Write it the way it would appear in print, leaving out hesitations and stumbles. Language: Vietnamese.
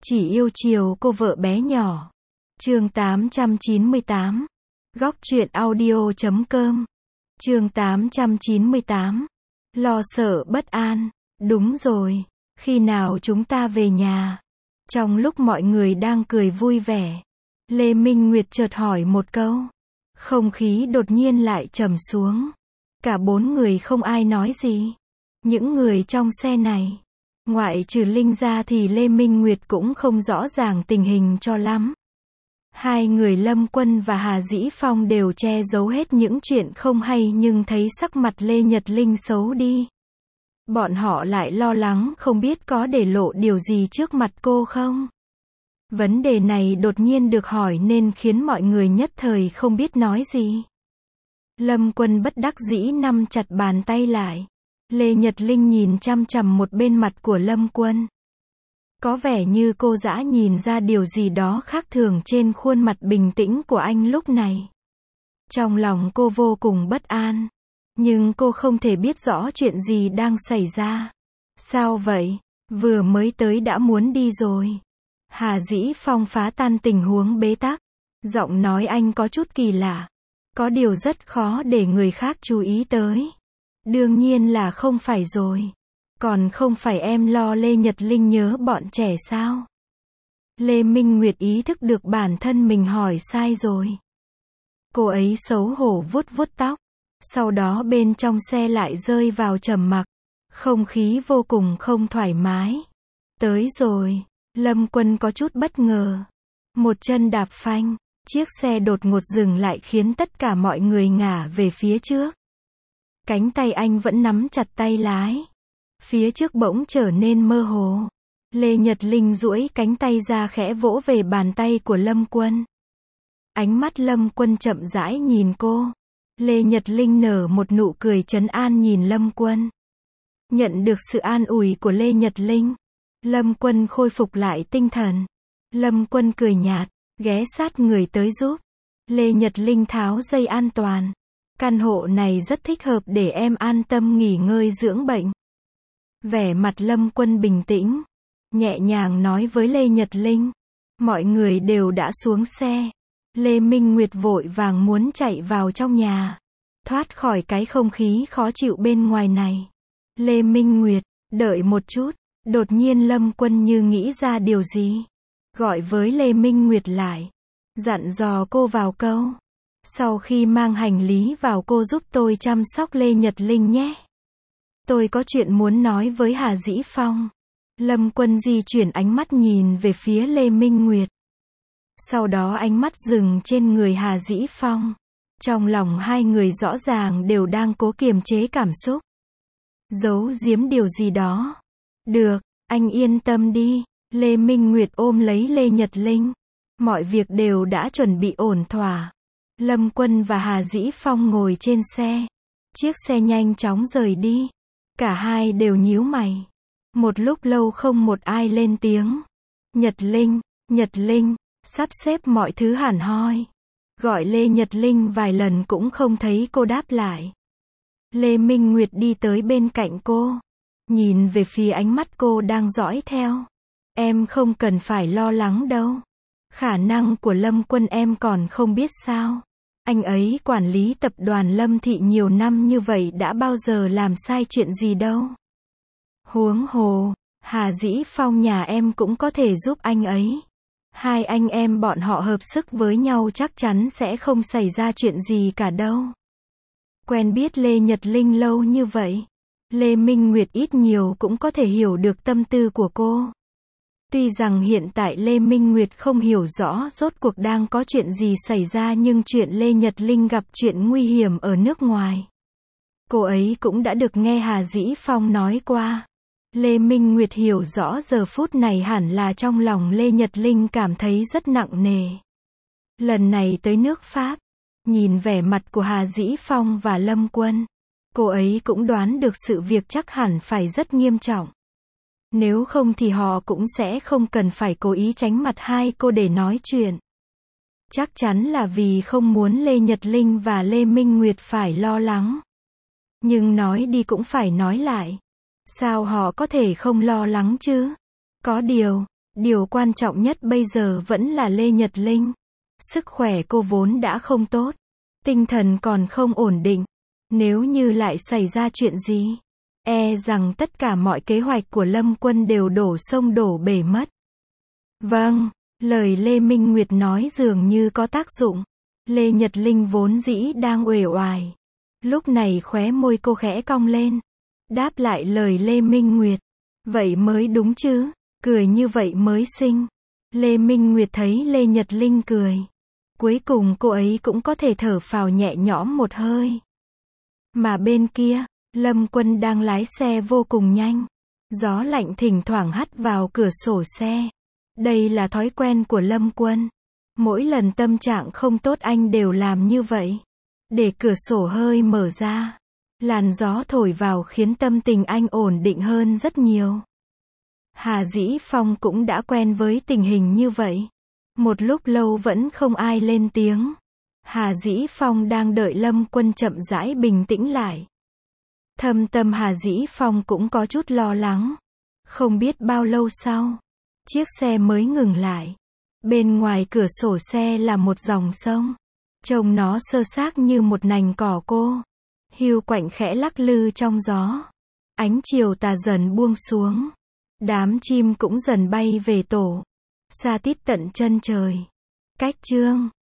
Chỉ yêu chiều cô vợ bé nhỏ. Chương 898. Góc truyện audio.com. Chương 898. Lo sợ bất an. Đúng rồi, khi nào chúng ta về nhà? Trong lúc mọi người đang cười vui vẻ, Lê Minh Nguyệt chợt hỏi một câu. Không khí đột nhiên lại trầm xuống. Cả bốn người không ai nói gì. Những người trong xe này, ngoại trừ Linh ra thì Lê Minh Nguyệt cũng không rõ ràng tình hình cho lắm. Hai người Lâm Quân và Hà Dĩ Phong đều che giấu hết những chuyện không hay, nhưng thấy sắc mặt Lê Nhật Linh xấu đi, bọn họ lại lo lắng không biết có để lộ điều gì trước mặt cô không. Vấn đề này đột nhiên được hỏi nên khiến mọi người nhất thời không biết nói gì. Lâm Quân bất đắc dĩ nắm chặt bàn tay lại. Lê Nhật Linh nhìn chằm chằm một bên mặt của Lâm Quân. Có vẻ như cô dã nhìn ra điều gì đó khác thường trên khuôn mặt bình tĩnh của anh lúc này. Trong lòng cô vô cùng bất an. Nhưng cô không thể biết rõ chuyện gì đang xảy ra. Sao vậy? Vừa mới tới đã muốn đi rồi. Hà Dĩ Phong phá tan tình huống bế tắc. Giọng nói anh có chút kỳ lạ. Có điều rất khó để người khác chú ý tới. Đương nhiên là không phải rồi. Còn không phải em lo Lê Nhật Linh nhớ bọn trẻ sao? Lê Minh Nguyệt ý thức được bản thân mình hỏi sai rồi. Cô ấy xấu hổ vuốt vuốt tóc. Sau đó bên trong xe lại rơi vào trầm mặc. Không khí vô cùng không thoải mái. Tới rồi. Lâm Quân có chút bất ngờ. Một chân đạp phanh. Chiếc xe đột ngột dừng lại khiến tất cả mọi người ngả về phía trước. Cánh tay anh vẫn nắm chặt tay lái. Phía trước bỗng trở nên mơ hồ. Lê Nhật Linh duỗi cánh tay ra khẽ vỗ về bàn tay của Lâm Quân. Ánh mắt Lâm Quân chậm rãi nhìn cô. Lê Nhật Linh nở một nụ cười trấn an nhìn Lâm Quân. Nhận được sự an ủi của Lê Nhật Linh, Lâm Quân khôi phục lại tinh thần. Lâm Quân cười nhạt, ghé sát người tới giúp. Lê Nhật Linh tháo dây an toàn. Căn hộ này rất thích hợp để em an tâm nghỉ ngơi dưỡng bệnh. Vẻ mặt Lâm Quân bình tĩnh, nhẹ nhàng nói với Lê Nhật Linh. Mọi người đều đã xuống xe. Lê Minh Nguyệt vội vàng muốn chạy vào trong nhà, thoát khỏi cái không khí khó chịu bên ngoài này. Lê Minh Nguyệt, đợi một chút. Đột nhiên Lâm Quân như nghĩ ra điều gì, gọi với Lê Minh Nguyệt lại, dặn dò cô vào câu. Sau khi mang hành lý vào cô giúp tôi chăm sóc Lê Nhật Linh nhé. Tôi có chuyện muốn nói với Hà Dĩ Phong. Lâm Quân di chuyển ánh mắt nhìn về phía Lê Minh Nguyệt. Sau đó ánh mắt dừng trên người Hà Dĩ Phong. Trong lòng hai người rõ ràng đều đang cố kiềm chế cảm xúc. Giấu giếm điều gì đó. Được, anh yên tâm đi. Lê Minh Nguyệt ôm lấy Lê Nhật Linh. Mọi việc đều đã chuẩn bị ổn thỏa. Lâm Quân và Hà Dĩ Phong ngồi trên xe. Chiếc xe nhanh chóng rời đi. Cả hai đều nhíu mày. Một lúc lâu không một ai lên tiếng. Nhật Linh, sắp xếp mọi thứ hẳn hoi. Gọi Lê Nhật Linh vài lần cũng không thấy cô đáp lại. Lê Minh Nguyệt đi tới bên cạnh cô. Nhìn về phía ánh mắt cô đang dõi theo. Em không cần phải lo lắng đâu. Khả năng của Lâm Quân em còn không biết sao. Anh ấy quản lý tập đoàn Lâm Thị nhiều năm như vậy đã bao giờ làm sai chuyện gì đâu. Huống hồ, Hà Dĩ Phong nhà em cũng có thể giúp anh ấy. Hai anh em bọn họ hợp sức với nhau chắc chắn sẽ không xảy ra chuyện gì cả đâu. Quen biết Lê Nhật Linh lâu như vậy, Lê Minh Nguyệt ít nhiều cũng có thể hiểu được tâm tư của cô. Tuy rằng hiện tại Lê Minh Nguyệt không hiểu rõ rốt cuộc đang có chuyện gì xảy ra, nhưng chuyện Lê Nhật Linh gặp chuyện nguy hiểm ở nước ngoài, cô ấy cũng đã được nghe Hà Dĩ Phong nói qua. Lê Minh Nguyệt hiểu rõ giờ phút này hẳn là trong lòng Lê Nhật Linh cảm thấy rất nặng nề. Lần này tới nước Pháp, nhìn vẻ mặt của Hà Dĩ Phong và Lâm Quân, cô ấy cũng đoán được sự việc chắc hẳn phải rất nghiêm trọng. Nếu không thì họ cũng sẽ không cần phải cố ý tránh mặt hai cô để nói chuyện. Chắc chắn là vì không muốn Lê Nhật Linh và Lê Minh Nguyệt phải lo lắng. Nhưng nói đi cũng phải nói lại. Sao họ có thể không lo lắng chứ? Có điều, Điều quan trọng nhất bây giờ vẫn là Lê Nhật Linh. Sức khỏe cô vốn đã không tốt, tinh thần còn không ổn định. Nếu như lại xảy ra chuyện gì, e rằng tất cả mọi kế hoạch của Lâm Quân đều đổ sông đổ bể mất. Vâng, lời Lê Minh Nguyệt nói dường như có tác dụng. Lê Nhật Linh vốn dĩ đang uể oải. Lúc này khóe môi cô khẽ cong lên. Đáp lại lời Lê Minh Nguyệt. Vậy mới đúng chứ, cười như vậy mới xinh. Lê Minh Nguyệt thấy Lê Nhật Linh cười. Cuối cùng cô ấy cũng có thể thở phào nhẹ nhõm một hơi. Mà bên kia, Lâm Quân đang lái xe vô cùng nhanh. Gió lạnh thỉnh thoảng hắt vào cửa sổ xe. Đây là thói quen của Lâm Quân. Mỗi lần tâm trạng không tốt anh đều làm như vậy. Để cửa sổ hơi mở ra. Làn gió thổi vào khiến tâm tình anh ổn định hơn rất nhiều. Hà Dĩ Phong cũng đã quen với tình hình như vậy. Một lúc lâu vẫn không ai lên tiếng. Hà Dĩ Phong đang đợi Lâm Quân chậm rãi bình tĩnh lại. Thâm tâm Hà Dĩ Phong cũng có chút lo lắng. Không biết bao lâu sau, chiếc xe mới ngừng lại. Bên ngoài cửa sổ xe là một dòng sông. Trông nó sơ xác như một nành cỏ cô. Hiu quạnh khẽ lắc lư trong gió. Ánh chiều tà dần buông xuống. Đám chim cũng dần bay về tổ. Xa tít tận chân trời. Cách chương